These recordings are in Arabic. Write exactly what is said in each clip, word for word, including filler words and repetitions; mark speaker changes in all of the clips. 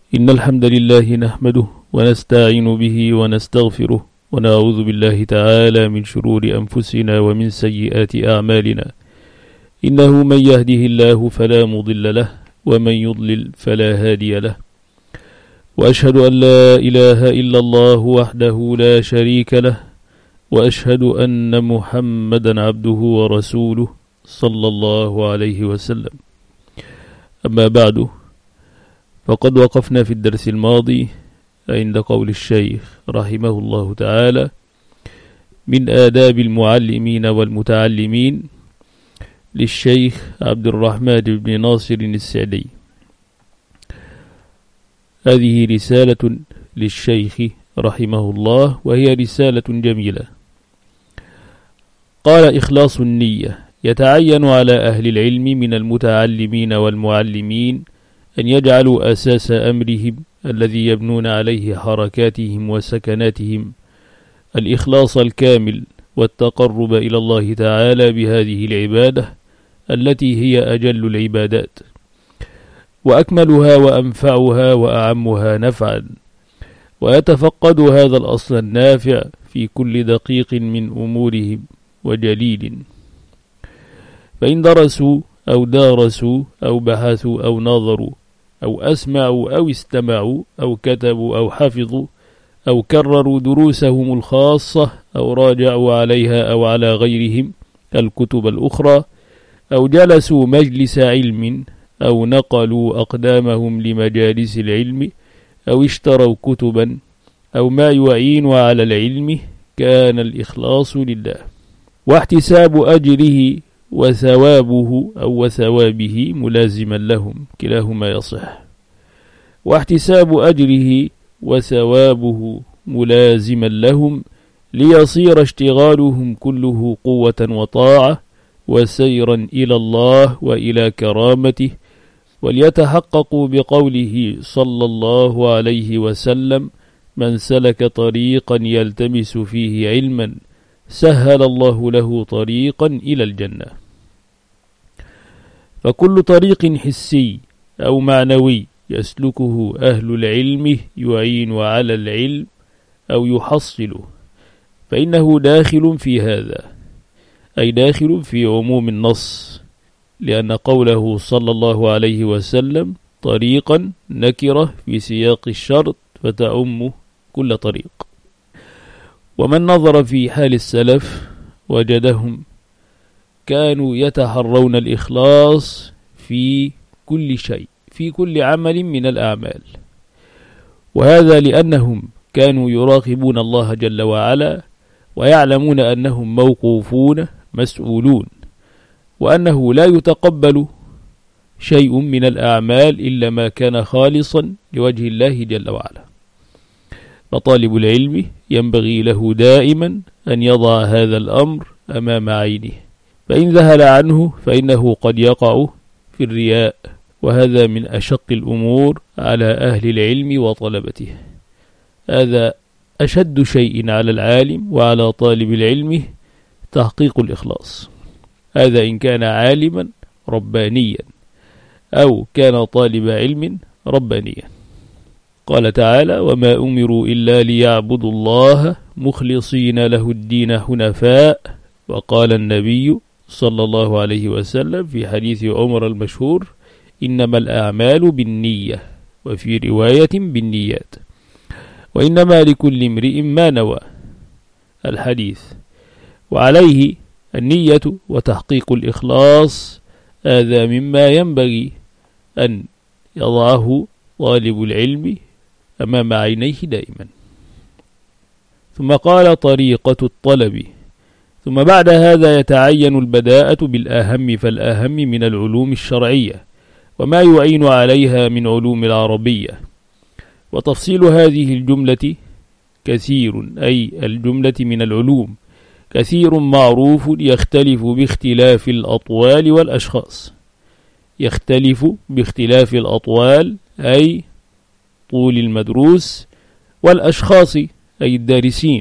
Speaker 1: إن الحمد لله نحمده ونستعين به ونستغفره ونعوذ بالله تعالى من شرور أنفسنا ومن سيئات أعمالنا. إنه من يهده الله فلا مضل له ومن يضلل فلا هادي له، وأشهد أن لا إله إلا الله وحده لا شريك له، وأشهد أن محمدا عبده ورسوله صلى الله عليه وسلم. أما بعد، فقد وقفنا في الدرس الماضي عند قول الشيخ رحمه الله تعالى: من آداب المعلمين والمتعلمين، للشيخ عبد الرحمن بن ناصر السعدي. هذه رسالة للشيخ رحمه الله، وهي رسالة جميلة. قال: إخلاص النية يتعين على أهل العلم من المتعلمين والمعلمين أن يجعلوا أساس أمرهم الذي يبنون عليه حركاتهم وسكناتهم الإخلاص الكامل والتقرب إلى الله تعالى بهذه العبادة التي هي أجل العبادات وأكملها وأنفعها وأعمها نفعا، ويتفقد هذا الأصل النافع في كل دقيق من أمورهم وجليل. فإن درسوا أو دارسوا أو بحثوا أو نظروا أو أسمعوا أو استمعوا أو كتبوا أو حفظوا أو كرروا دروسهم الخاصة أو راجعوا عليها أو على غيرهم الكتب الأخرى أو جلسوا مجلس علم أو نقلوا أقدامهم لمجالس العلم أو اشتروا كتبا أو ما يعين على العلم، كان الإخلاص لله، واحتساب أجره وثوابه أو وثوابه ملازما لهم، كلاهما يصح. واحتساب أجره وثوابه ملازما لهم ليصير اشتغالهم كله قوة وطاعة وسيرا إلى الله وإلى كرامته، وليتحققوا بقوله صلى الله عليه وسلم: من سلك طريقا يلتمس فيه علما سهل الله له طريقا إلى الجنة. فكل طريق حسي أو معنوي يسلكه أهل العلم يعين على العلم أو يحصله، فإنه داخل في هذا، أي داخل في عموم النص، لأن قوله صلى الله عليه وسلم طريقا نكرة في سياق الشرط فتعم كل طريق. ومن نظر في حال السلف وجدهم كانوا يتحرون الإخلاص في كل شيء، في كل عمل من الأعمال، وهذا لأنهم كانوا يراقبون الله جل وعلا ويعلمون أنهم موقوفون مسؤولون، وأنه لا يتقبل شيء من الأعمال إلا ما كان خالصا لوجه الله جل وعلا. فطالب العلم ينبغي له دائما أن يضع هذا الأمر أمام عينه، فإن ذهل عنه فإنه قد يقع في الرياء، وهذا من أشق الأمور على أهل العلم وطلبته. هذا أشد شيء على العالم وعلى طالب العلم تحقيق الإخلاص، هذا إن كان عالما ربانيا أو كان طالب علم ربانيا. قال تعالى: وما أمروا إلا ليعبدوا الله مخلصين له الدين حنفاء. وقال النبي صلى الله عليه وسلم في حديث عمر المشهور: إنما الأعمال بالنية، وفي رواية بالنيات، وإنما لكل امرئ ما نوى، الحديث. وعليه النية وتحقيق الإخلاص هذا مما ينبغي أن يضعه طالب العلم أمام عينيه دائما. ثم قال: طريقة الطلب. ثم بعد هذا يتعين البداءة بالأهم فالأهم من العلوم الشرعية وما يعين عليها من علوم العربية. وتفصيل هذه الجملة كثير، أي الجملة من العلوم كثير معروف، يختلف باختلاف الأطوال والأشخاص. يختلف باختلاف الأطوال أي طول المدروس، والأشخاص أي الدارسين.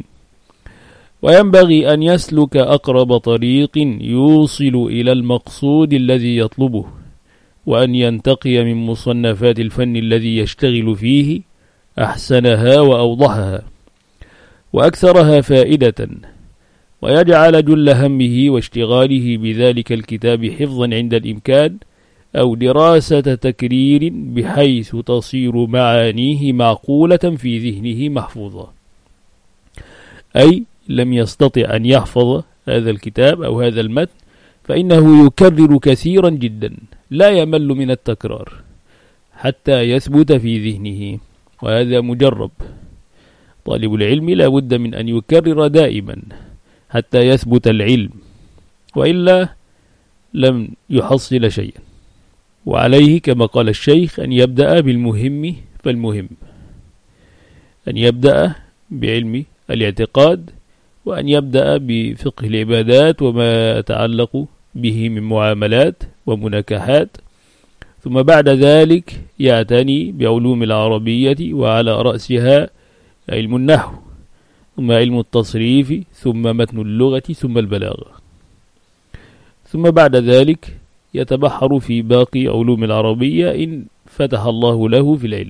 Speaker 1: وينبغي أن يسلك أقرب طريق يوصل إلى المقصود الذي يطلبه، وأن ينتقي من مصنفات الفن الذي يشتغل فيه أحسنها وأوضحها وأكثرها فائدة، ويجعل جل همه واشتغاله بذلك الكتاب حفظا عند الإمكان أو دراسة تكرير بحيث تصير معانيه معقولة في ذهنه محفوظة، أي لم يستطع أن يحفظ هذا الكتاب أو هذا المتن فإنه يكرر كثيرا جدا لا يمل من التكرار حتى يثبت في ذهنه، وهذا مجرب. طالب العلم لا بد من أن يكرر دائما حتى يثبت العلم، وإلا لم يحصل شيئا. وعليه كما قال الشيخ أن يبدأ بالمهم فالمهم، أن يبدأ بعلم الاعتقاد، وأن يبدأ بفقه العبادات وما يتعلق به من معاملات ومناكحات، ثم بعد ذلك يعتني بعلوم العربية وعلى رأسها علم النحو، ثم علم التصريف، ثم متن اللغة، ثم البلاغة، ثم بعد ذلك يتبحر في باقي علوم العربية إن فتح الله له في العلم،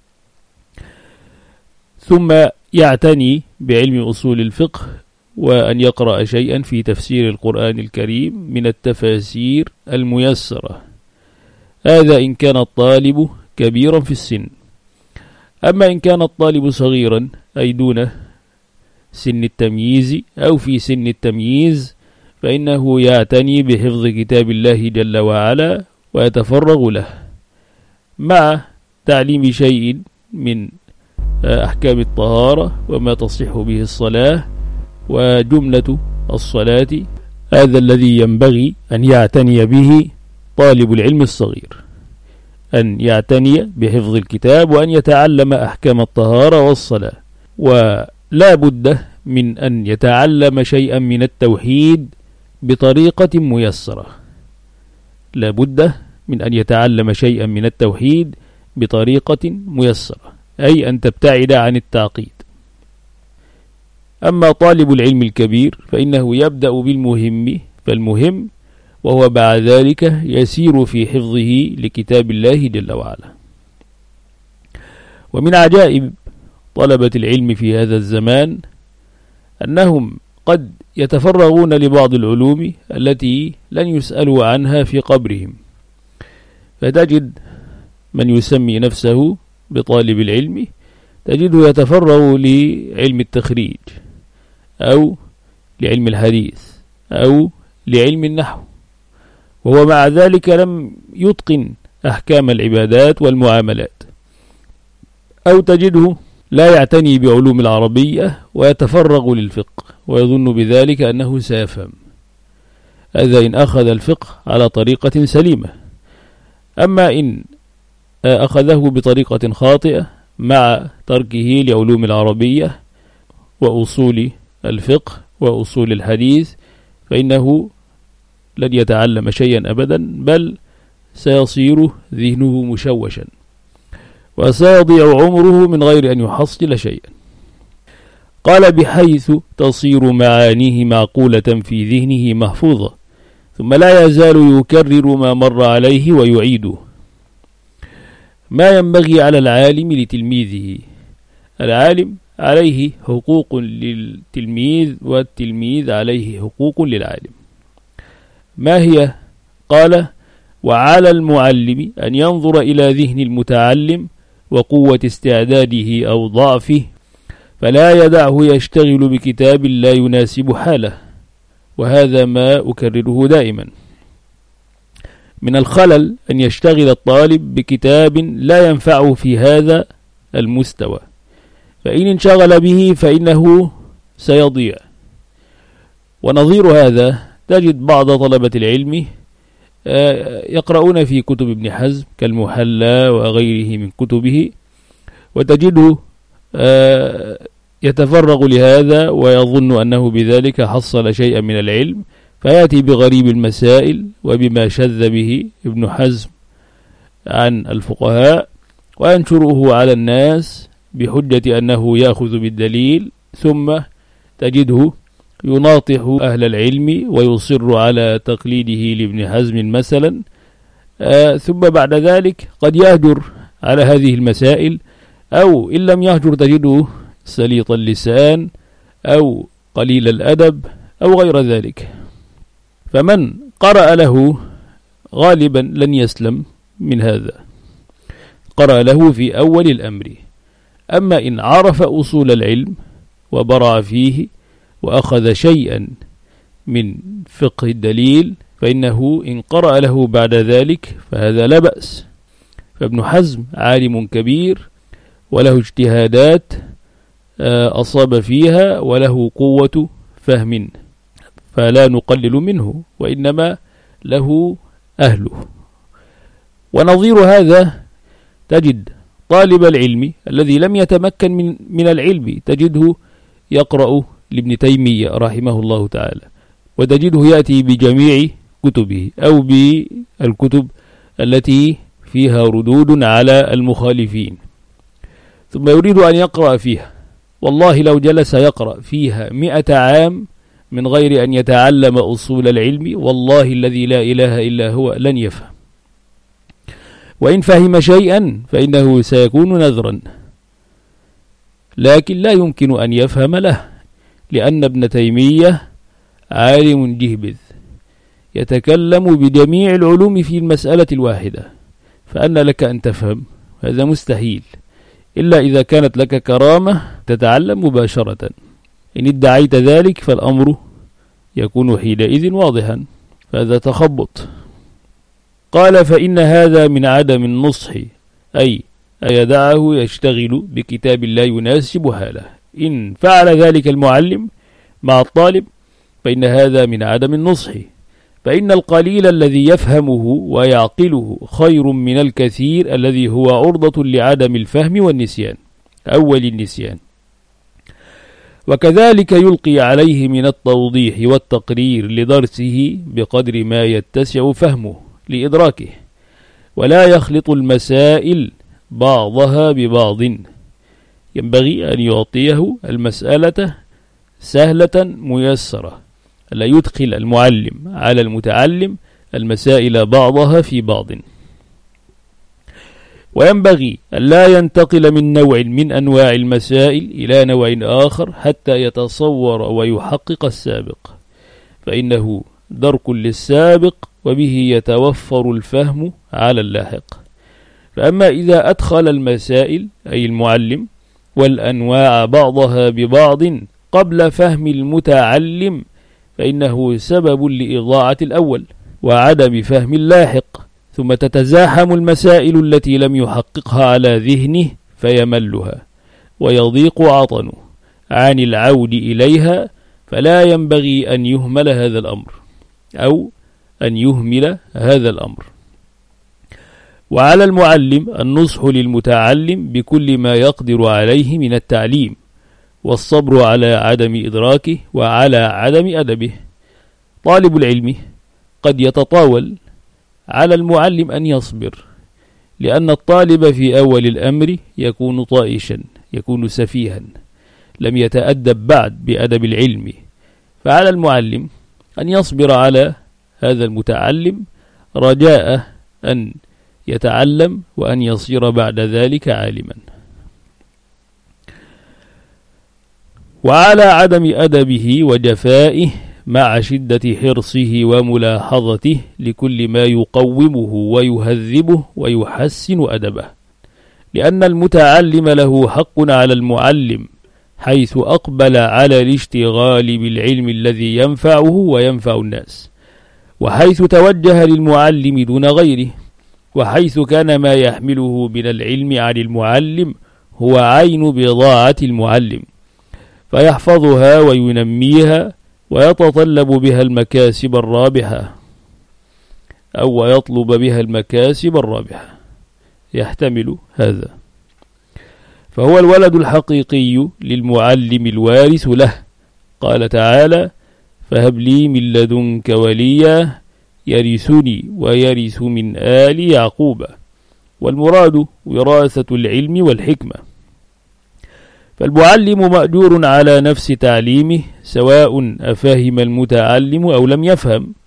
Speaker 1: ثم يعتني بعلم أصول الفقه، وأن يقرأ شيئا في تفسير القرآن الكريم من التفاسير الميسرة، هذا إن كان الطالب كبيرا في السن. أما إن كان الطالب صغيرا أي دون سن التمييز أو في سن التمييز فإنه يعتني بحفظ كتاب الله جل وعلا ويتفرغ له، مع تعليم شيء من أحكام الطهارة وما تصح به الصلاة وجملة الصلاة. هذا الذي ينبغي أن يعتني به طالب العلم الصغير، أن يعتني بحفظ الكتاب وأن يتعلم أحكام الطهارة والصلاة، ولا بد من أن يتعلم شيئا من التوحيد بطريقة ميسرة، لا بد من أن يتعلم شيئا من التوحيد بطريقة ميسرة، أي أن تبتعد عن التعقيد. أما طالب العلم الكبير فإنه يبدأ بالمهم فالمهم، وهو بعد ذلك يسير في حفظه لكتاب الله جل وعلا. ومن عجائب طلبة العلم في هذا الزمان أنهم قد يتفرغون لبعض العلوم التي لن يسألوا عنها في قبرهم، فتجد من يسمي نفسه بطالب العلم تجده يتفرغ لعلم التخريج أو لعلم الحديث أو لعلم النحو، وهو مع ذلك لم يتقن أحكام العبادات والمعاملات، أو تجده لا يعتني بعلوم العربية ويتفرغ للفقه ويظن بذلك أنه سيفهم، هذا إن أخذ الفقه على طريقة سليمة. أما إن أخذه بطريقة خاطئة مع تركه لعلوم العربية وأصول الفقه وأصول الحديث فإنه لن يتعلم شيئا أبدا، بل سيصير ذهنه مشوشا وسيضيع عمره من غير أن يحصل شيئا. قال بحيث تصير معانيه معقولة في ذهنه محفوظة، ثم لا يزال يكرر ما مر عليه ويعيده. ما ينبغي على العالم لتلميذه، العالم عليه حقوق للتلميذ والتلميذ عليه حقوق للعالم. ما هي؟ قال وعلى المعلم أن ينظر إلى ذهن المتعلم وقوة استعداده أو ضعفه، فلا يدعه يشتغل بكتاب لا يناسب حاله، وهذا ما أكرره دائما. من الخلل أن يشتغل الطالب بكتاب لا ينفعه في هذا المستوى، فإن انشغل به فإنه سيضيع. ونظير هذا تجد بعض طلبة العلم يقرؤون في كتب ابن حزم كالمحلى وغيره من كتبه، وتجده يتفرغ لهذا ويظن أنه بذلك حصل شيئا من العلم، فيأتي بغريب المسائل وبما شذ به ابن حزم عن الفقهاء وينشره على الناس بحجة أنه يأخذ بالدليل، ثم تجده يناطح أهل العلم ويصر على تقليده لابن حزم مثلا آه ثم بعد ذلك قد يهجر على هذه المسائل، أو إن لم يهجر تجده سليط اللسان أو قليل الأدب أو غير ذلك. فمن قرأ له غالبا لن يسلم من هذا، قرأ له في أول الأمر. أما إن عرف أصول العلم وبرع فيه وأخذ شيئا من فقه الدليل فإنه إن قرأ له بعد ذلك فهذا لا بأس. فابن حزم عالم كبير وله اجتهادات أصاب فيها وله قوة فهم، فلا نقلل منه، وإنما له أهله. ونظير هذا تجد طالب العلم الذي لم يتمكن من, من العلم تجده يقرأ لابن تيمية رحمه الله تعالى، وتجده يأتي بجميع كتبه أو بالكتب التي فيها ردود على المخالفين، ثم يريد أن يقرأ فيها. والله لو جلس يقرأ فيها مئة عام من غير أن يتعلم أصول العلم، والله الذي لا إله إلا هو لن يفهم. وإن فهم شيئا فإنه سيكون نذرا، لكن لا يمكن أن يفهم له، لأن ابن تيمية عالم جهبذ يتكلم بجميع العلوم في المسألة الواحدة، فأن لك أن تفهم؟ هذا مستحيل، إلا إذا كانت لك كرامة تتعلم مباشرة. إن ادعيت ذلك فالأمر يكون حينئذ واضحا، فهذا تخبط. قال: فإن هذا من عدم النصح، أي يدعه يشتغل بكتاب لا يناسب حاله. إن فعل ذلك المعلم مع الطالب فإن هذا من عدم النصح، فإن القليل الذي يفهمه ويعقله خير من الكثير الذي هو عرضة لعدم الفهم والنسيان أول النسيان. وكذلك يلقي عليه من التوضيح والتقرير لدرسه بقدر ما يتسع فهمه لإدراكه، ولا يخلط المسائل بعضها ببعض. ينبغي أن يعطيه المسألة سهلة ميسرة، لا يدخل المعلم على المتعلم المسائل بعضها في بعض. وينبغي أن لا ينتقل من نوع من أنواع المسائل إلى نوع آخر حتى يتصور ويحقق السابق، فإنه درك للسابق وبه يتوفر الفهم على اللاحق. فأما إذا أدخل المسائل أي المعلم والأنواع بعضها ببعض قبل فهم المتعلم فإنه سبب لإضاعة الأول وعدم فهم اللاحق، ثم تتزاحم المسائل التي لم يحققها على ذهنه فيملها ويضيق عطنه عن العود إليها. فلا ينبغي أن يهمل هذا الأمر أو أن يهمل هذا الأمر. وعلى المعلم النصح للمتعلم بكل ما يقدر عليه من التعليم، والصبر على عدم إدراكه وعلى عدم أدبه. طالب العلم قد يتطاول على المعلم أن يصبر، لأن الطالب في أول الأمر يكون طائشا، يكون سفيها، لم يتأدب بعد بأدب العلم، فعلى المعلم أن يصبر على هذا المتعلم رجاء أن يتعلم وأن يصير بعد ذلك عالما. وعلى عدم أدبه وجفائه مع شدة حرصه وملاحظته لكل ما يقومه ويهذبه ويحسن أدبه، لأن المتعلم له حق على المعلم حيث أقبل على الاشتغال بالعلم الذي ينفعه وينفع الناس، وحيث توجه للمعلم دون غيره، وحيث كان ما يحمله من العلم عن المعلم هو عين بضاعة المعلم، فيحفظها وينميها ويتطلب بها المكاسب الرابحة أو يطلب بها المكاسب الرابحة، يحتمل هذا. فهو الولد الحقيقي للمعلم الوارث له. قال تعالى: فهب لي من لدنك وليا يرثني ويرث من آل يعقوب. والمراد وراثة العلم والحكمة. فالمعلم مأجور على نفس تعليمه سواء أفهم المتعلم أو لم يفهم،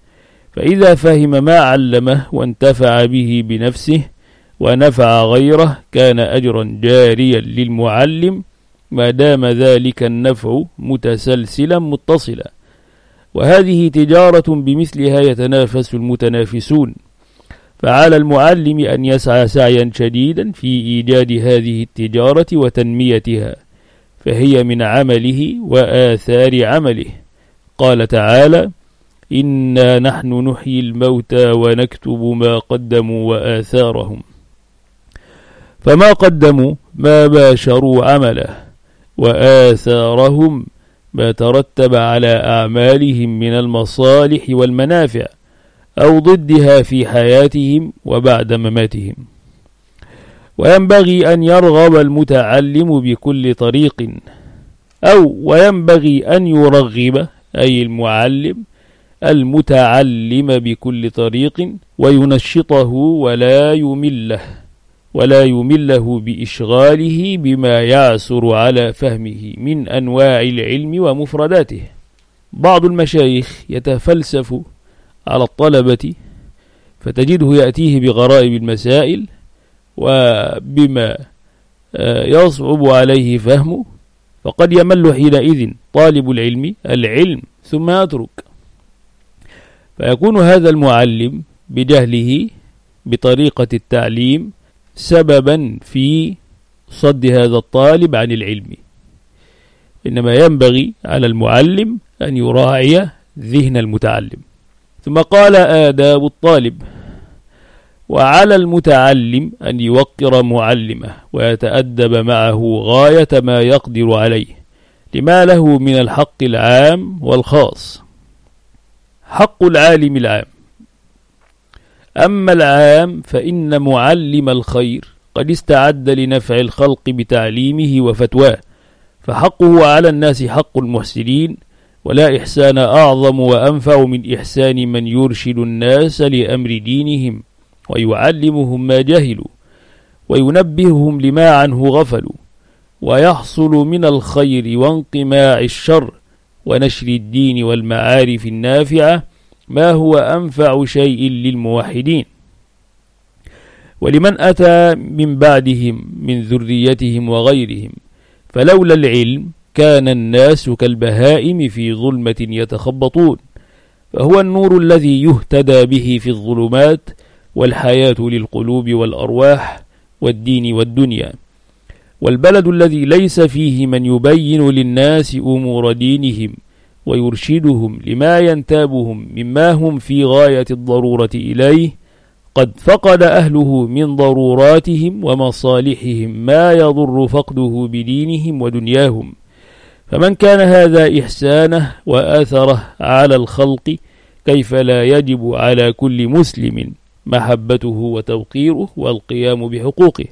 Speaker 1: فإذا فهم ما علمه وانتفع به بنفسه ونفع غيره كان أجرا جاريا للمعلم ما دام ذلك النفع متسلسلا متصلا. وهذه تجارة بمثلها يتنافس المتنافسون، فعلى المعلم أن يسعى سعيا شديدا في إيجاد هذه التجارة وتنميتها، فهي من عمله وآثار عمله. قال تعالى: إنا نحن نحيي الموتى ونكتب ما قدموا وآثارهم. فما قدموا ما باشروا عمله، وآثارهم ما ترتب على أعمالهم من المصالح والمنافع أو ضدها في حياتهم وبعد مماتهم. وينبغي أن يرغب المتعلم بكل طريق، أو وينبغي أن يرغب أي المعلم المتعلم بكل طريق وينشطه ولا يمله ولا يمله بإشغاله بما يعسر على فهمه من أنواع العلم ومفرداته. بعض المشايخ يتفلسف على الطلبة، فتجده يأتيه بغرائب المسائل وبما يصعب عليه فهمه، فقد يمل حينئذ طالب العلم العلم ثم يترك، فيكون هذا المعلم بجهله بطريقة التعليم سببا في صد هذا الطالب عن العلم. إنما ينبغي على المعلم أن يراعي ذهن المتعلم. ثم قال: آداب الطالب. وعلى المتعلم أن يوقر معلمه ويتأدب معه غاية ما يقدر عليه لما له من الحق العام والخاص. حق العالم العام. أما العام فإن معلم الخير قد استعد لنفع الخلق بتعليمه وفتواه، فحقه على الناس حق المحسنين، ولا إحسان أعظم وأنفع من إحسان من يرشد الناس لأمر دينهم ويعلمهم ما جهلوا وينبههم لما عنه غفلوا، ويحصل من الخير وانقماع الشر ونشر الدين والمعارف النافعة ما هو أنفع شيء للموحدين. ولمن أتى من بعدهم من ذريتهم وغيرهم، فلولا العلم كان الناس كالبهائم في ظلمة يتخبطون، فهو النور الذي يهتدى به في الظلمات والحياة للقلوب والأرواح والدين والدنيا. والبلد الذي ليس فيه من يبين للناس أمور دينهم ويرشدهم لما ينتابهم مما هم في غاية الضرورة إليه قد فقد أهله من ضروراتهم ومصالحهم ما يضر فقده بدينهم ودنياهم. فمن كان هذا إحسانه وآثره على الخلق، كيف لا يجب على كل مسلم محبته وتوقيره والقيام بحقوقه.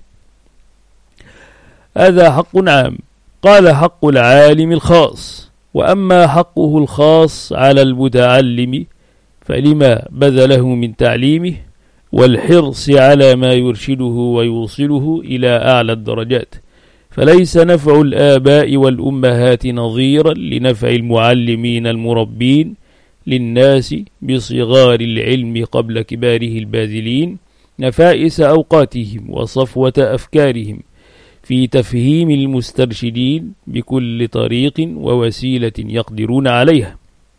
Speaker 1: هذا حق عام. قال: حق العالم الخاص. وأما حقه الخاص على المتعلم فلما بذله من تعليمه والحرص على ما يرشده ويوصله إلى أعلى الدرجات، فليس نفع الآباء والأمهات نظيرا لنفع المعلمين المربين للناس بصغار العلم قبل كباره الباذلين نفائس أوقاتهم وصفوة أفكارهم في تفهيم المسترشدين بكل طريق ووسيلة يقدرون عليها.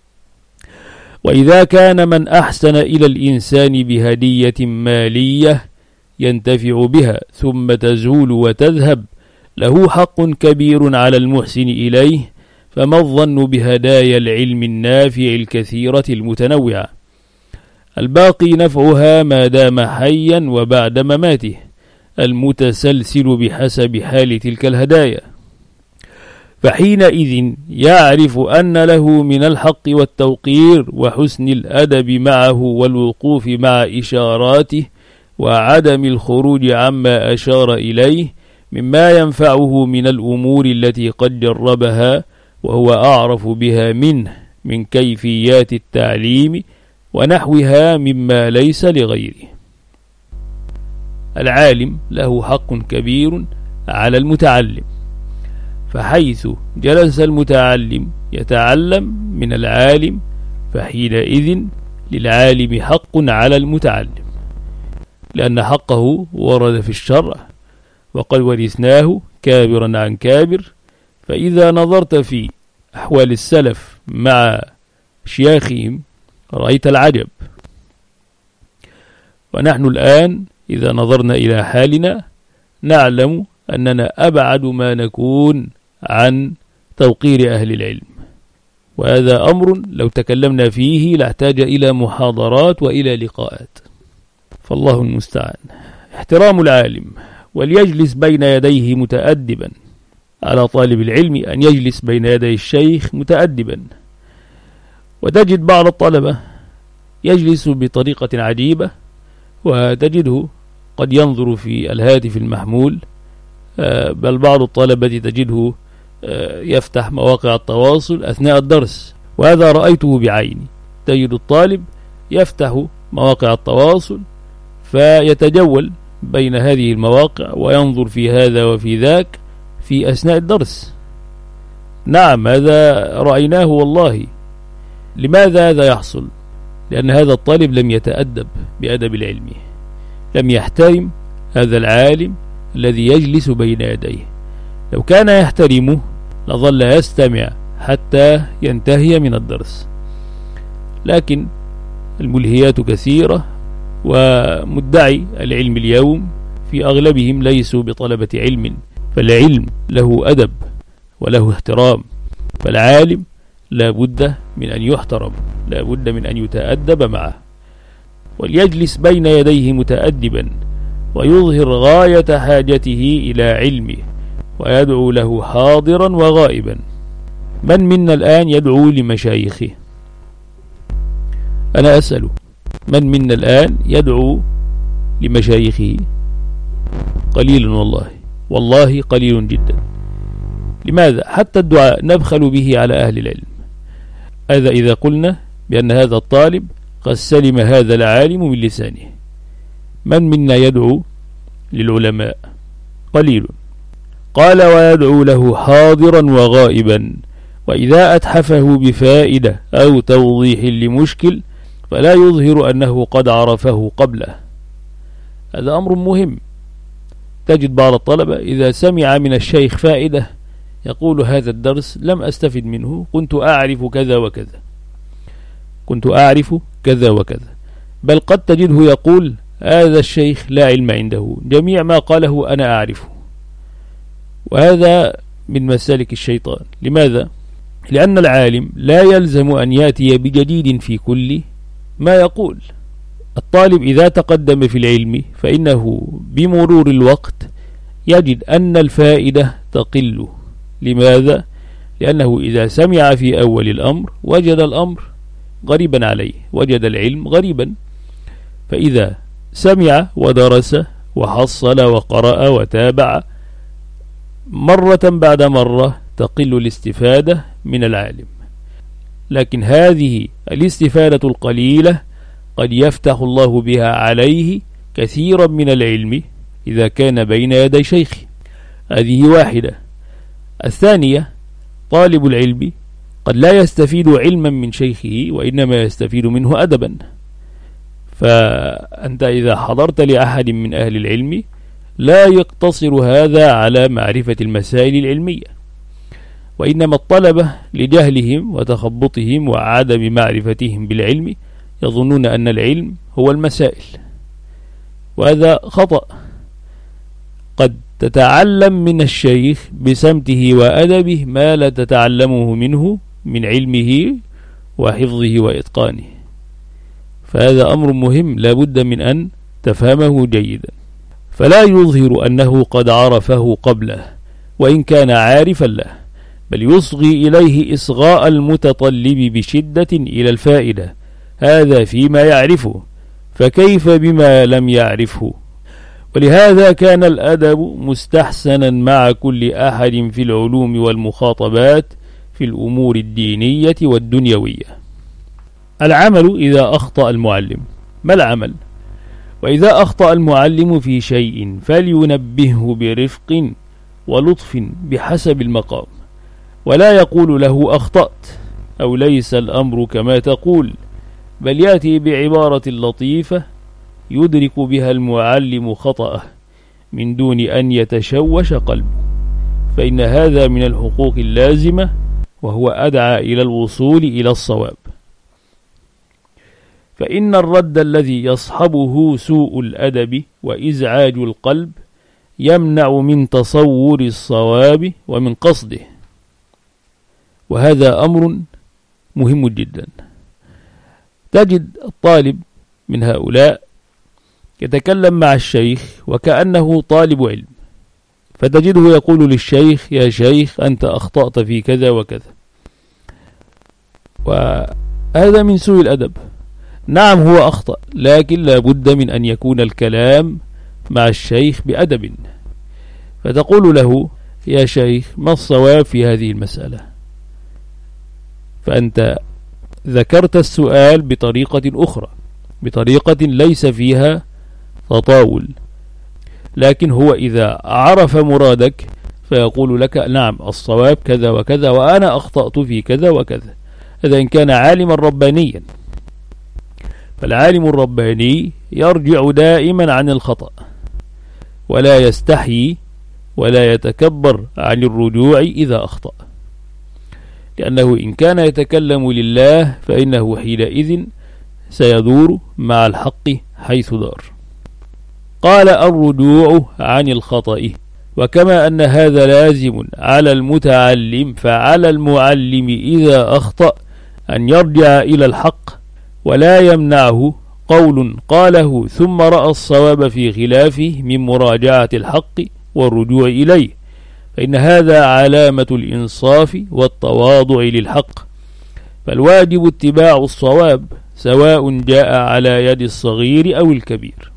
Speaker 1: وإذا كان من أحسن إلى الإنسان بهدية مالية ينتفع بها ثم تزول وتذهب، له حق كبير على المحسن إليه، فما الظن بهدايا العلم النافع الكثيرة المتنوعة الباقي نفعها ما دام حيا وبعد مماته، المتسلسل بحسب حال تلك الهدايا. فحينئذ يعرف أن له من الحق والتوقير وحسن الأدب معه والوقوف مع إشاراته وعدم الخروج عما أشار إليه مما ينفعه من الأمور التي قد جربها وهو أعرف بها منه من كيفيات التعليم ونحوها مما ليس لغيره. العالم له حق كبير على المتعلم، فحيث جلس المتعلم يتعلم من العالم فحينئذ للعالم حق على المتعلم، لأن حقه ورد في الشرع وقد ورثناه كابرا عن كابر. فإذا نظرت في أحوال السلف مع شياخهم رأيت العجب. ونحن الآن إذا نظرنا إلى حالنا نعلم أننا أبعد ما نكون عن توقير أهل العلم، وهذا أمر لو تكلمنا فيه لاحتاج إلى محاضرات وإلى لقاءات، فالله المستعان. احترام العالم، وليجلس بين يديه متأدبا. على طالب العلم أن يجلس بين يدي الشيخ متأدبا. وتجد بعض الطلبة يجلس بطريقة عجيبة، وتجده قد ينظر في الهاتف المحمول، بل بعض الطلبة تجده يفتح مواقع التواصل أثناء الدرس، وهذا رأيته بعيني. تجد الطالب يفتح مواقع التواصل فيتجول بين هذه المواقع وينظر في هذا وفي ذاك في أثناء الدرس. نعم، هذا رأيناه والله. لماذا هذا يحصل؟ لأن هذا الطالب لم يتأدب بأدب العلم، لم يحترم هذا العالم الذي يجلس بين يديه. لو كان يحترمه لظل يستمع حتى ينتهي من الدرس. لكن الملهيات كثيرة، ومدعي العلم اليوم في أغلبهم ليسوا بطلبة علم، فالعلم له أدب وله احترام، فالعالم لا بد من أن يحترم، لا بد من أن يتأدب معه، وليجلس بين يديه متأدبا ويظهر غاية حاجته إلى علمه، ويدعو له حاضرا وغائبا. من منا الآن يدعو لمشايخه؟ أنا أسأل، من منا الآن يدعو لمشايخه؟ قليل والله، والله قليل جدا. لماذا؟ حتى الدعاء نبخل به على أهل العلم. هذا إذا قلنا بأن هذا الطالب قد سلم هذا العالم من لسانه. من منا يدعو للعلماء؟ قليل. قال ويدعو له حاضرا وغائبا، وإذا أتحفه بفائدة أو توضيح لمشكل فلا يظهر أنه قد عرفه قبله. هذا أمر مهم. تجد بعض الطلبة إذا سمع من الشيخ فائدة يقول هذا الدرس لم أستفد منه، كنت أعرف كذا وكذا، كنت أعرف كذا وكذا. بل قد تجده يقول هذا الشيخ لا علم عنده، جميع ما قاله أنا أعرفه. وهذا من مسالك الشيطان. لماذا؟ لأن العالم لا يلزم أن يأتي بجديد في كل ما يقول. الطالب إذا تقدم في العلم فإنه بمرور الوقت يجد أن الفائدة تقل. لماذا؟ لأنه إذا سمع في أول الأمر وجد الأمر غريبا عليه، وجد العلم غريبا. فإذا سمع ودرس وحصل وقرأ وتابع مرة بعد مرة تقل الاستفادة من العالم. لكن هذه الاستفادة القليلة قد يفتح الله بها عليه كثيرا من العلم إذا كان بين يدي شيخه. هذه واحدة. الثانية، طالب العلم قد لا يستفيد علما من شيخه، وإنما يستفيد منه أدبا. فأنت إذا حضرت لأحد من أهل العلم لا يقتصر هذا على معرفة المسائل العلمية، وإنما الطلبة لجهلهم وتخبطهم وعدم معرفتهم بالعلم يظنون أن العلم هو المسائل، وهذا خطأ. قد تتعلم من الشيخ بسمته وأدبه ما لا تتعلمه منه من علمه وحفظه وإتقانه. فهذا أمر مهم لا بد من أن تفهمه جيدا. فلا يظهر أنه قد عرفه قبله وإن كان عارفا له، بل يصغي إليه إصغاء المتطلب بشدة إلى الفائدة، هذا فيما يعرفه، فكيف بما لم يعرفه؟ ولهذا كان الأدب مستحسنا مع كل أحد في العلوم والمخاطبات في الأمور الدينية والدنيوية. العمل إذا أخطأ المعلم. ما العمل؟ وإذا أخطأ المعلم في شيء فلينبهه برفق ولطف بحسب المقام، ولا يقول له أخطأت أو ليس الأمر كما تقول، بل يأتي بعبارة لطيفة يدرك بها المعلم خطأه من دون أن يتشوش قلبه، فإن هذا من الحقوق اللازمة، وهو أدعى إلى الوصول إلى الصواب. فإن الرد الذي يصحبه سوء الأدب وإزعاج القلب يمنع من تصور الصواب ومن قصده، وهذا أمر مهم جدا. تجد الطالب من هؤلاء يتكلم مع الشيخ وكأنه طالب علم، فتجده يقول للشيخ: يا شيخ أنت أخطأت في كذا وكذا، وهذا من سوء الأدب. نعم هو أخطأ، لكن لا بد من أن يكون الكلام مع الشيخ بأدب، فتقول له: يا شيخ ما الصواب في هذه المسألة؟ فأنت ذكرت السؤال بطريقة أخرى، بطريقة ليس فيها تطاول، لكن هو إذا عرف مرادك فيقول لك: نعم الصواب كذا وكذا، وأنا أخطأت في كذا وكذا. هذا إن كان عالما ربانيا. فالعالم الرباني يرجع دائما عن الخطأ، ولا يستحيي ولا يتكبر عن الرجوع إذا أخطأ، لأنه إن كان يتكلم لله فإنه حينئذ سيدور مع الحق حيث دار. قال: الرجوع عن الخطأ. وكما أن هذا لازم على المتعلم، فعلى المعلم إذا أخطأ أن يرجع إلى الحق، ولا يمنعه قول قاله ثم رأى الصواب في خلافه من مراجعة الحق والرجوع إليه، فإن هذا علامة الإنصاف والتواضع للحق. فالواجب اتباع الصواب سواء جاء على يد الصغير أو الكبير.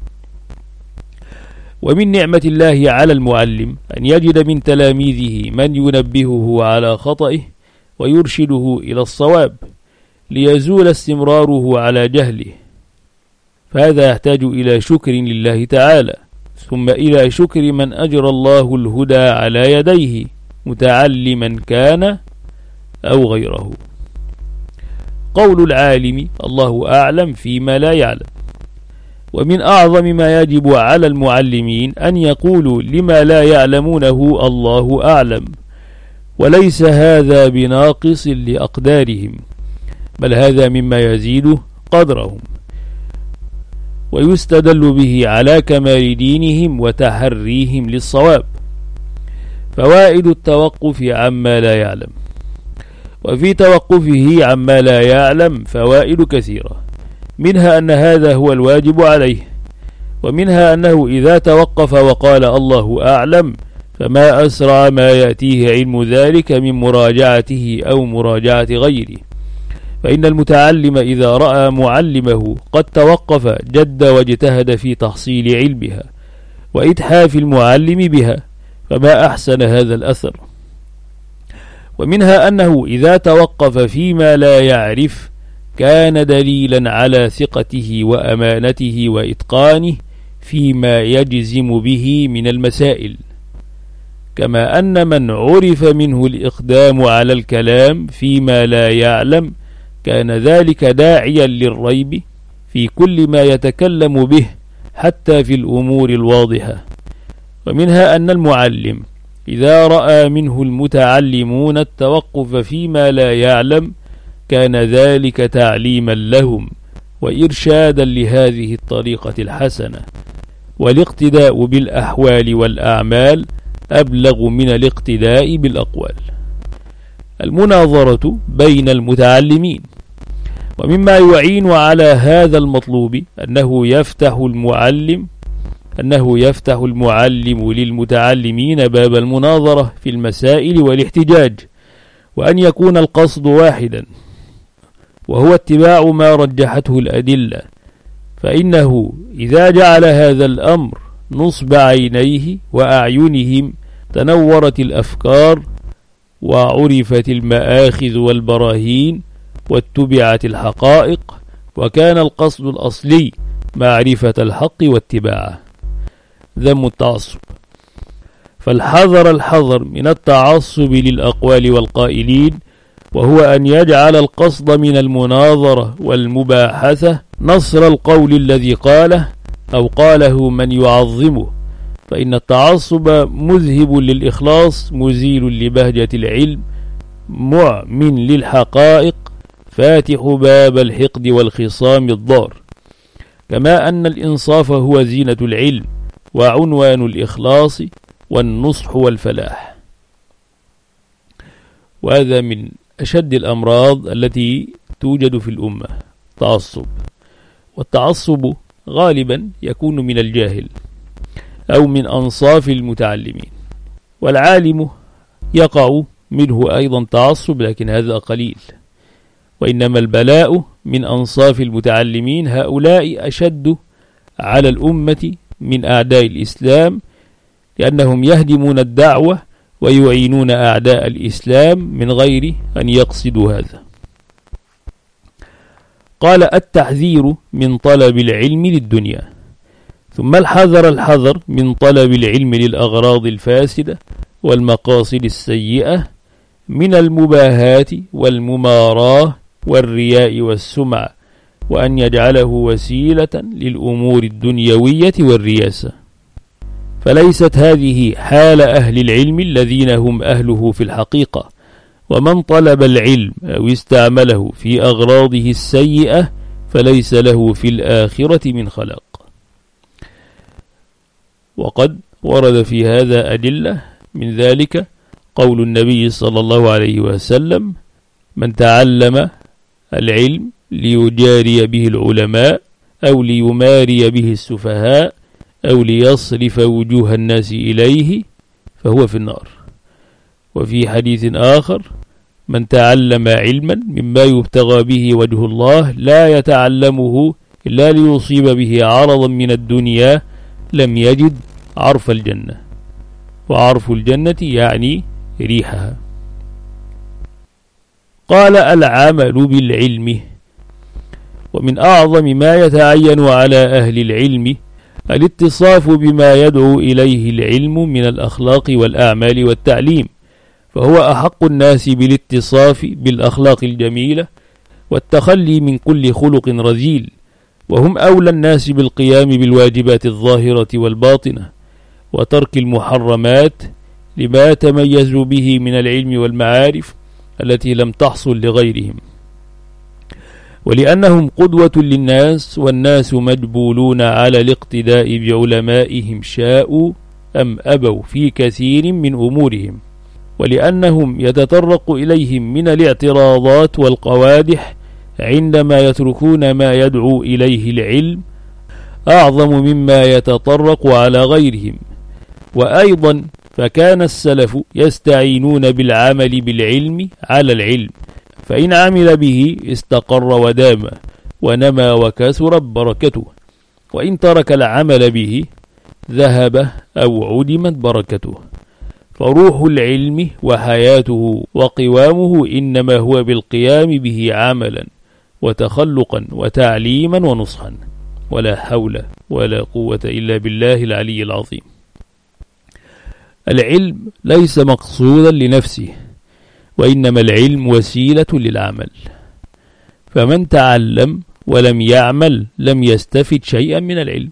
Speaker 1: ومن نعمة الله على المعلم أن يجد من تلاميذه من ينبهه على خطئه ويرشده إلى الصواب ليزول استمراره على جهله، فهذا يحتاج إلى شكر لله تعالى، ثم إلى شكر من أجرى الله الهدى على يديه، متعلما كان أو غيره. قول العالم: الله أعلم فيما لا يعلم. ومن أعظم ما يجب على المعلمين أن يقولوا لما لا يعلمونه الله أعلم، وليس هذا بناقص لأقدارهم، بل هذا مما يزيد قدرهم، ويستدل به على كمال دينهم وتحريهم للصواب. فوائد التوقف عما لا يعلم. وفي توقفه عما لا يعلم فوائد كثيرة، منها أن هذا هو الواجب عليه، ومنها أنه إذا توقف وقال الله أعلم فما أسرع ما يأتيه علم ذلك من مراجعته أو مراجعة غيره، فإن المتعلم إذا رأى معلمه قد توقف جد واجتهد في تحصيل علمها وإتحاف المعلم بها، فما أحسن هذا الأثر. ومنها أنه إذا توقف فيما لا يعرف كان دليلا على ثقته وأمانته وإتقانه فيما يجزم به من المسائل، كما أن من عرف منه الإقدام على الكلام فيما لا يعلم كان ذلك داعيا للريب في كل ما يتكلم به حتى في الأمور الواضحة. ومنها أن المعلم إذا رأى منه المتعلمون التوقف فيما لا يعلم كان ذلك تعليما لهم وإرشادا لهذه الطريقة الحسنة، والاقتداء بالأحوال والأعمال أبلغ من الاقتداء بالأقوال. المناظرة بين المتعلمين. ومما يعين على هذا المطلوب أنه يفتح المعلم أنه يفتح المعلم للمتعلمين باب المناظرة في المسائل والاحتجاج، وأن يكون القصد واحدا، وهو اتباع ما رجحته الأدلة، فإنه إذا جعل هذا الأمر نصب عينيه وأعينهم تنورت الأفكار وعرفت المآخذ والبراهين واتبعت الحقائق، وكان القصد الأصلي معرفة الحق واتباعه. ذم التعصب. فالحذر الحذر من التعصب للأقوال والقائلين، وهو أن يجعل القصد من المناظرة والمباحثة نصر القول الذي قاله أو قاله من يعظمه، فإن التعصب مذهب للإخلاص مزيل لبهجة العلم معمن للحقائق فاتح باب الحقد والخصام الضار، كما أن الإنصاف هو زينة العلم وعنوان الإخلاص والنصح والفلاح. وهذا من أشد الأمراض التي توجد في الأمة، تعصب. والتعصب غالبا يكون من الجاهل أو من أنصاف المتعلمين، والعالم يقع منه أيضا تعصب، لكن هذا قليل. وإنما البلاء من أنصاف المتعلمين، هؤلاء أشد على الأمة من أعداء الإسلام، لأنهم يهدمون الدعوة ويعينون أعداء الإسلام من غير أن يقصدوا هذا. قال: التحذير من طلب العلم للدنيا، ثم الحذر الحذر من طلب العلم للأغراض الفاسدة والمقاصد السيئة من المباهات والمماراة والرياء والسمعة، وأن يجعله وسيلة للأمور الدنيوية والرياسة. فليست هذه حال أهل العلم الذين هم أهله في الحقيقة، ومن طلب العلم أو استعمله في أغراضه السيئة فليس له في الآخرة من خلاق. وقد ورد في هذا أدلة، من ذلك قول النبي صلى الله عليه وسلم: من تعلم العلم ليجاري به العلماء أو ليماري به السفهاء أو ليصرف وجوه الناس إليه فهو في النار. وفي حديث آخر: من تعلم علما مما يبتغى به وجه الله لا يتعلمه إلا ليصيب به عرضا من الدنيا لم يجد عرف الجنة. وعرف الجنة يعني ريحها. قال: العمل بالعلم. ومن أعظم ما يتعين على أهل العلم الاتصاف بما يدعو إليه العلم من الأخلاق والأعمال والتعليم، فهو أحق الناس بالاتصاف بالأخلاق الجميلة والتخلي من كل خلق رذيل، وهم أولى الناس بالقيام بالواجبات الظاهرة والباطنة وترك المحرمات لما تميزوا به من العلم والمعارف التي لم تحصل لغيرهم، ولأنهم قدوة للناس، والناس مجبولون على الاقتداء بعلمائهم شاءوا أم أبوا في كثير من أمورهم، ولأنهم يتطرق إليهم من الاعتراضات والقوادح عندما يتركون ما يدعو إليه العلم أعظم مما يتطرق على غيرهم. وأيضا فكان السلف يستعينون بالعمل بالعلم على العلم، فإن عمل به استقر ودام ونمى وكثرت بركته، وإن ترك العمل به ذهب أو عدمت بركته. فروح العلم وحياته وقوامه إنما هو بالقيام به عملا وتخلقا وتعليما ونصحا، ولا حول ولا قوة إلا بالله العلي العظيم. العلم ليس مقصودا لنفسه، وإنما العلم وسيلة للعمل، فمن تعلم ولم يعمل لم يستفد شيئا من العلم.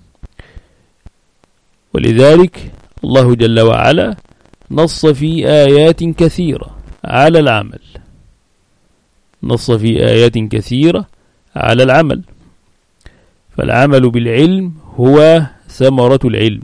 Speaker 1: ولذلك الله جل وعلا نص في آيات كثيرة على العمل، نص في آيات كثيرة على العمل، فالعمل بالعلم هو ثمرة العلم.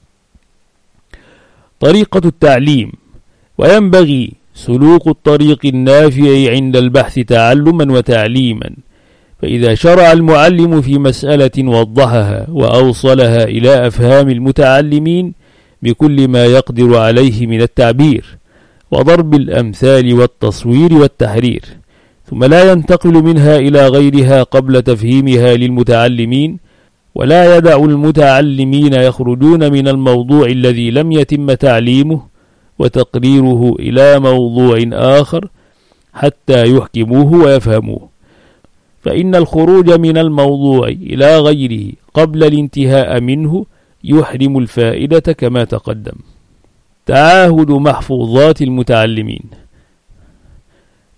Speaker 1: طريقة التعليم: وينبغي سلوك الطريق النافع عند البحث تعلما وتعليما، فإذا شرع المعلم في مسألة وضحها وأوصلها إلى أفهام المتعلمين بكل ما يقدر عليه من التعبير وضرب الأمثال والتصوير والتحرير، ثم لا ينتقل منها إلى غيرها قبل تفهيمها للمتعلمين، ولا يدع المتعلمين يخرجون من الموضوع الذي لم يتم تعليمه وتقريره إلى موضوع آخر حتى يحكموه ويفهموه، فإن الخروج من الموضوع إلى غيره قبل الانتهاء منه يحرم الفائدة كما تقدم. تعاهد محفوظات المتعلمين.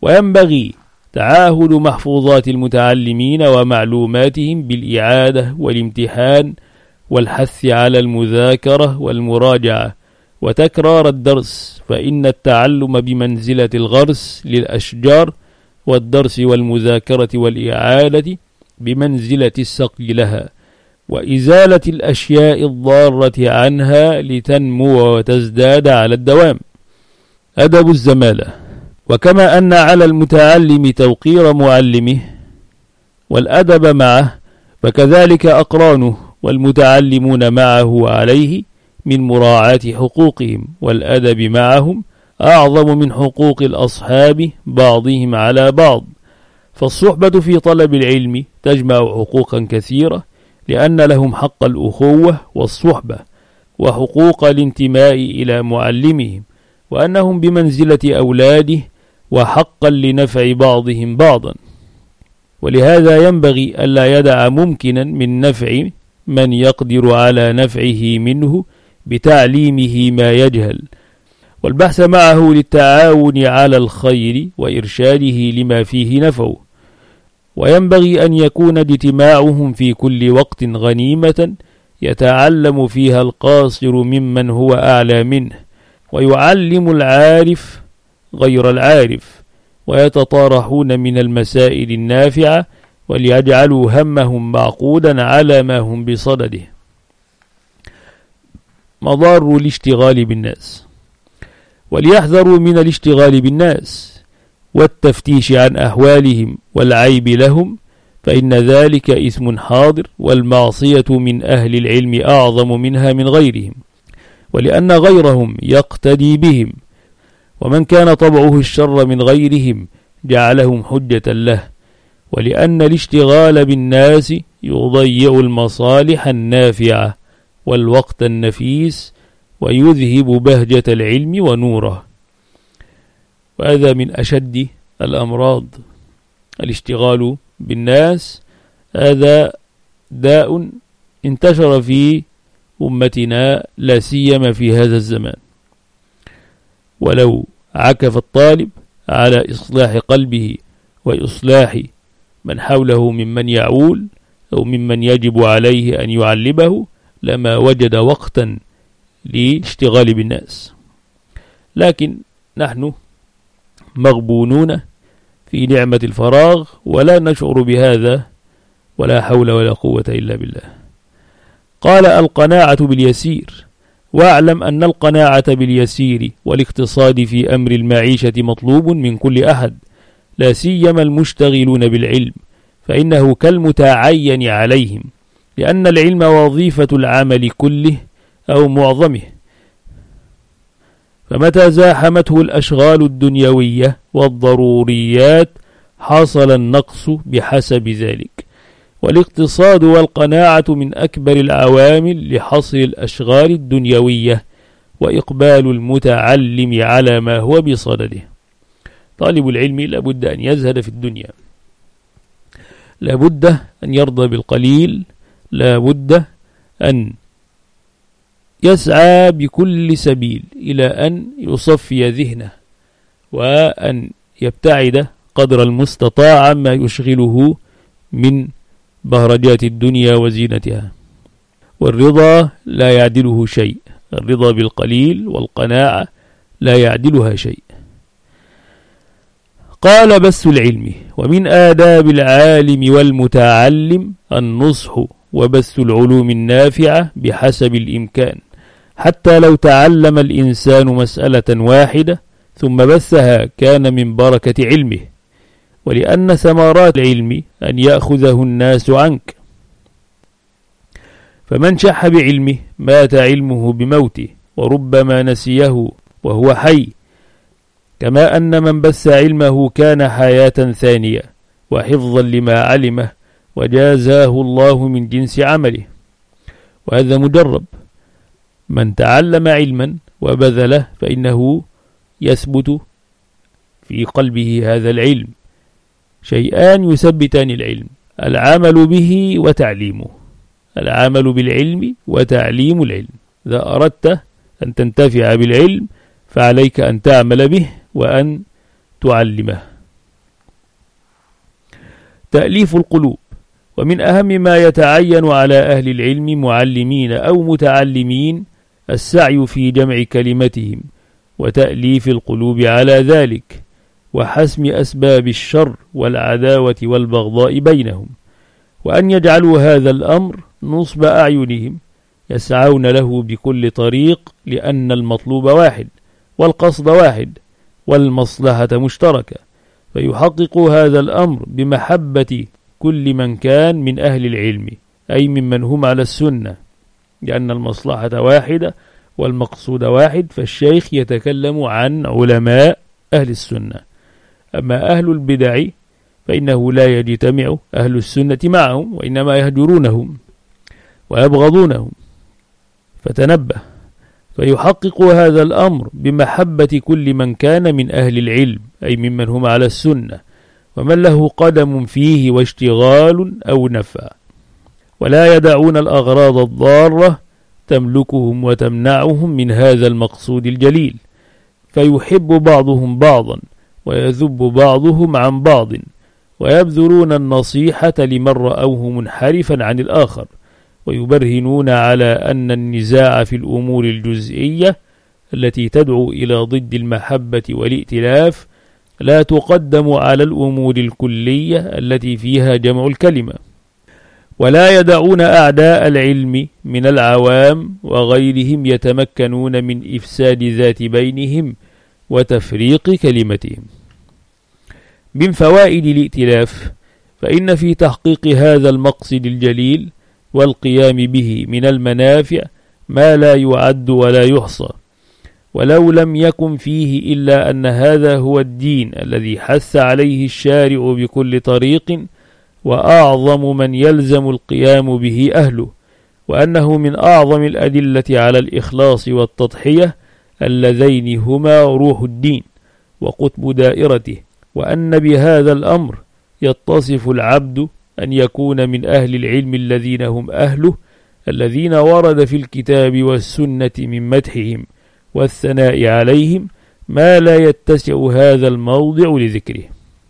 Speaker 1: وينبغي تعاهد محفوظات المتعلمين ومعلوماتهم بالإعادة والامتحان والحث على المذاكرة والمراجعة وتكرار الدرس، فإن التعلم بمنزلة الغرس للأشجار، والدرس والمذاكرة والإعادة بمنزلة السقي لها، وإزالة الأشياء الضارة عنها لتنمو وتزداد على الدوام. أدب الزمالة. وكما أن على المتعلم توقير معلمه والأدب معه، فكذلك أقرانه والمتعلمون معه عليه من مراعاة حقوقهم والأدب معهم أعظم من حقوق الأصحاب بعضهم على بعض. فالصحبة في طلب العلم تجمع حقوقا كثيرة، لأن لهم حق الأخوة والصحبة وحقوق الانتماء إلى معلمهم، وأنهم بمنزلة أولاده، وحقا لنفع بعضهم بعضا. ولهذا ينبغي ألا يدع ممكنا من نفع من يقدر على نفعه منه بتعليمه ما يجهل، والبحث معه للتعاون على الخير وإرشاده لما فيه نفعه. وينبغي أن يكون اجتماعهم في كل وقت غنيمة يتعلم فيها القاصر ممن هو أعلى منه، ويعلم العارف غير العارف، ويتطارحون من المسائل النافعة، وليجعلوا همهم معقودا على ما هم بصدده. مضار الاشتغال بالناس. وليحذروا من الاشتغال بالناس والتفتيش عن أحوالهم والعيب لهم، فإن ذلك إثم حاضر، والمعصية من أهل العلم أعظم منها من غيرهم، ولأن غيرهم يقتدي بهم، ومن كان طبعه الشر من غيرهم جعلهم حجة له، ولأن الاشتغال بالناس يضيع المصالح النافعة والوقت النفيس، ويذهب بهجة العلم ونوره. وهذا من أشد الأمراض، الاشتغال بالناس. هذا داء انتشر في أمتنا لا سيما في هذا الزمان. ولو عكف الطالب على إصلاح قلبه وإصلاح من حوله ممن يعول أو ممن يجب عليه أن يعلمه، لما وجد وقتا لاشتغال بالناس. لكن نحن مغبونون في نعمة الفراغ ولا نشعر بهذا، ولا حول ولا قوة إلا بالله. قال: القناعة باليسير. واعلم أن القناعة باليسير والاقتصاد في أمر المعيشة مطلوب من كل أحد، لا سيما المشتغلون بالعلم، فإنه كالمتعين عليهم، لأن العلم وظيفة العمل كله أو معظمه، فمتى زاحمته الأشغال الدنيوية والضروريات حصل النقص بحسب ذلك. والاقتصاد والقناعة من أكبر العوامل لحصر الأشغال الدنيوية وإقبال المتعلم على ما هو بصدده. طالب العلم لابد أن يزهد في الدنيا، لابد أن يرضى بالقليل، لابد أن يسعى بكل سبيل إلى أن يصفي ذهنه، وأن يبتعد قدر المستطاع عما يشغله من بهرجات الدنيا وزينتها. والرضا لا يعدله شيء، الرضا بالقليل والقناعة لا يعدلها شيء. قال: بث العلم. ومن آداب العالم والمتعلم النصح وبث العلوم النافعة بحسب الإمكان، حتى لو تعلم الإنسان مسألة واحدة ثم بثها كان من بركة علمه، ولأن ثمرات العلم أن يأخذه الناس عنك، فمن شح بعلمه مات علمه بموته، وربما نسيه وهو حي، كما أن من بث علمه كان حياة ثانية وحفظا لما علمه، وجازاه الله من جنس عمله. وهذا مجرب، من تعلم علما وبذله فإنه يثبت في قلبه هذا العلم. شيئان يثبتان العلم: العمل به وتعليمه، العمل بالعلم وتعليم العلم. إذا أردت أن تنتفع بالعلم فعليك أن تعمل به وأن تعلمه. تأليف القلوب. ومن أهم ما يتعين على أهل العلم معلمين أو متعلمين السعي في جمع كلمتهم وتأليف القلوب على ذلك، وحسم أسباب الشر والعداوة والبغضاء بينهم، وأن يجعلوا هذا الأمر نصب أعينهم يسعون له بكل طريق، لأن المطلوب واحد والقصد واحد والمصلحة مشتركة، فيحققوا هذا الأمر بمحبة كل من كان من أهل العلم، أي ممن هم على السنة، لأن المصلحة واحدة والمقصود واحد. فالشيخ يتكلم عن علماء أهل السنة. أما أهل البدع فإنه لا يجتمع أهل السنة معهم، وإنما يهجرونهم ويبغضونهم. فتنبه. فيحقق هذا الأمر بمحبة كل من كان من أهل العلم، أي ممن هم على السنة، ومن له قدم فيه واشتغال أو نفع، ولا يدعون الأغراض الضارة تملكهم وتمنعهم من هذا المقصود الجليل، فيحب بعضهم بعضا ويذب بعضهم عن بعض، ويبذلون النصيحة لمن رأوه منحرفا عن الآخر، ويبرهنون على أن النزاع في الأمور الجزئية التي تدعو إلى ضد المحبة والائتلاف لا تقدم على الأمور الكلية التي فيها جمع الكلمة. ولا يدعون أعداء العلم من العوام وغيرهم يتمكنون من إفساد ذات بينهم وتفريق كلمتهم. من فوائد الائتلاف: فإن في تحقيق هذا المقصد الجليل والقيام به من المنافع ما لا يعد ولا يحصى، ولو لم يكن فيه إلا أن هذا هو الدين الذي حث عليه الشارع بكل طريق، وأعظم من يلزم القيام به أهله، وأنه من أعظم الأدلة على الإخلاص والتضحية اللذين هما روح الدين وقطب دائرته، وأن بهذا الأمر يتصف العبد أن يكون من أهل العلم الذين هم أهله، الذين ورد في الكتاب والسنة من مدحهم والثناء عليهم ما لا يتسع هذا الموضع لذكره.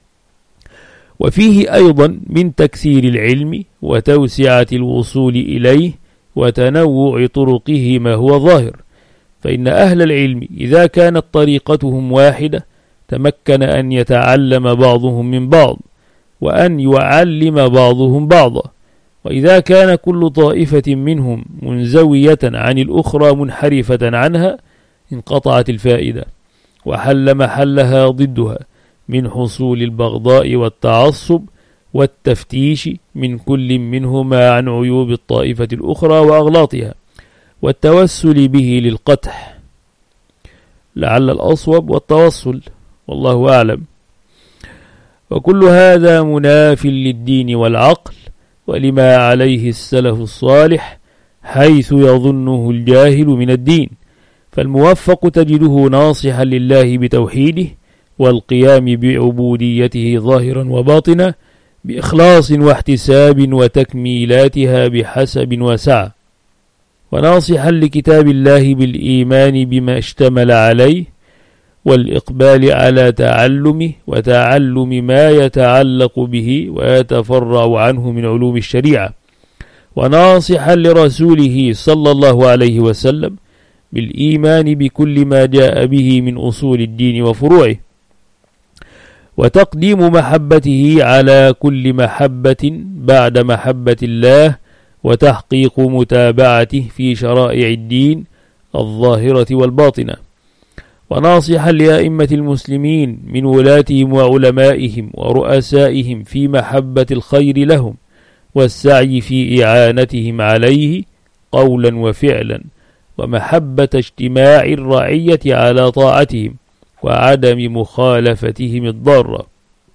Speaker 1: وفيه أيضا من تكثير العلم وتوسعة الوصول إليه وتنوع طرقه ما هو ظاهر، فإن أهل العلم إذا كانت طريقتهم واحدة تمكن أن يتعلم بعضهم من بعض، وأن يعلم بعضهم بعضا، وإذا كان كل طائفة منهم منزوية عن الأخرى منحرفة عنها انقطعت الفائدة، وحل محلها ضدها من حصول البغضاء والتعصب والتفتيش من كل منهما عن عيوب الطائفة الأخرى وأغلاطها، والتوسل به للقدح، لعل الأصوب والتوصل، والله أعلم. وكل هذا مناف للدين والعقل ولما عليه السلف الصالح، حيث يظنه الجاهل من الدين. فالموفق تجده ناصحا لله بتوحيده والقيام بعبوديته ظاهرا وباطنا بإخلاص واحتساب وتكميلاتها بحسب وسعة، وناصحا لكتاب الله بالإيمان بما اشتمل عليه والإقبال على تعلمه وتعلم ما يتعلق به ويتفرع عنه من علوم الشريعة، وناصحا لرسوله صلى الله عليه وسلم بالإيمان بكل ما جاء به من أصول الدين وفروعه، وتقديم محبته على كل محبة بعد محبة الله، وتحقيق متابعته في شرائع الدين الظاهرة والباطنة، وناصحا لأئمة المسلمين من ولاتهم وعلمائهم ورؤسائهم في محبة الخير لهم والسعي في إعانتهم عليه قولا وفعلا، ومحبة اجتماع الرعية على طاعتهم وعدم مخالفتهم الضارة،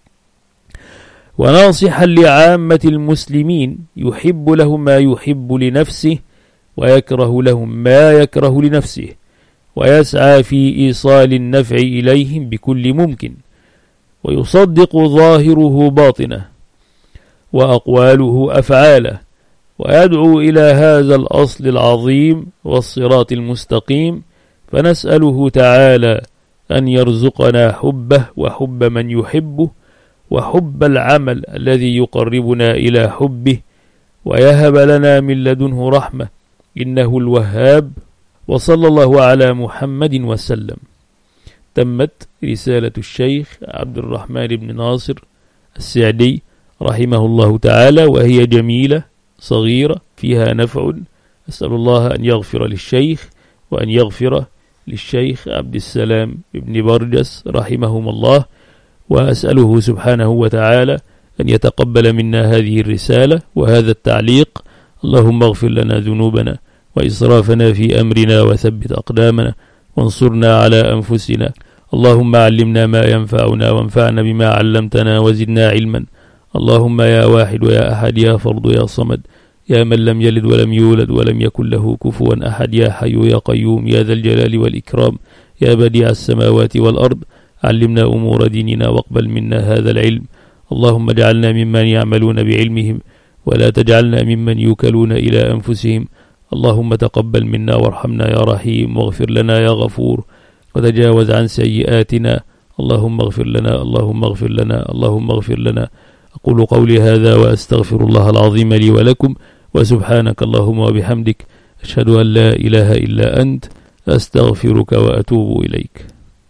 Speaker 1: وناصحا لعامة المسلمين يحب لهم ما يحب لنفسه ويكره لهم ما يكره لنفسه، ويسعى في إيصال النفع إليهم بكل ممكن، ويصدق ظاهره باطنه وأقواله أفعاله، ويدعو إلى هذا الأصل العظيم والصراط المستقيم. فنسأله تعالى أن يرزقنا حبه وحب من يحبه، وحب العمل الذي يقربنا إلى حبه، ويهب لنا من لدنه رحمة إنه الوهاب. وصلى الله على محمد وسلم. تمت رسالة الشيخ عبد الرحمن بن ناصر السعدي رحمه الله تعالى، وهي جميلة صغيرة فيها نفع. أسأل الله أن يغفر للشيخ وأن يغفر للشيخ عبد السلام بن برجس رحمهم الله، وأسأله سبحانه وتعالى أن يتقبل منا هذه الرسالة وهذا التعليق. اللهم اغفر لنا ذنوبنا وإسرافنا في أمرنا وثبت أقدامنا وانصرنا على أنفسنا. اللهم علمنا ما ينفعنا وانفعنا بما علمتنا وزدنا علما. اللهم يا واحد ويا أحد يا فرد يا صمد يا من لم يلد ولم يولد ولم يكن له كفوا أحد يا حي يا قيوم يا ذا الجلال والإكرام يا بديع السماوات والأرض، علمنا أمور ديننا واقبل منا هذا العلم. اللهم اجعلنا ممن يعملون بعلمهم ولا تجعلنا ممن يوكلون إلى أنفسهم. اللهم تقبل منا وارحمنا يا رحيم، واغفر لنا يا غفور، وتجاوز عن سيئاتنا. اللهم اغفر لنا اللهم اغفر لنا اللهم اغفر لنا. أقول قولي هذا وأستغفر الله العظيم لي ولكم، وسبحانك اللهم وبحمدك، أشهد أن لا إله إلا أنت، أستغفرك وأتوب إليك.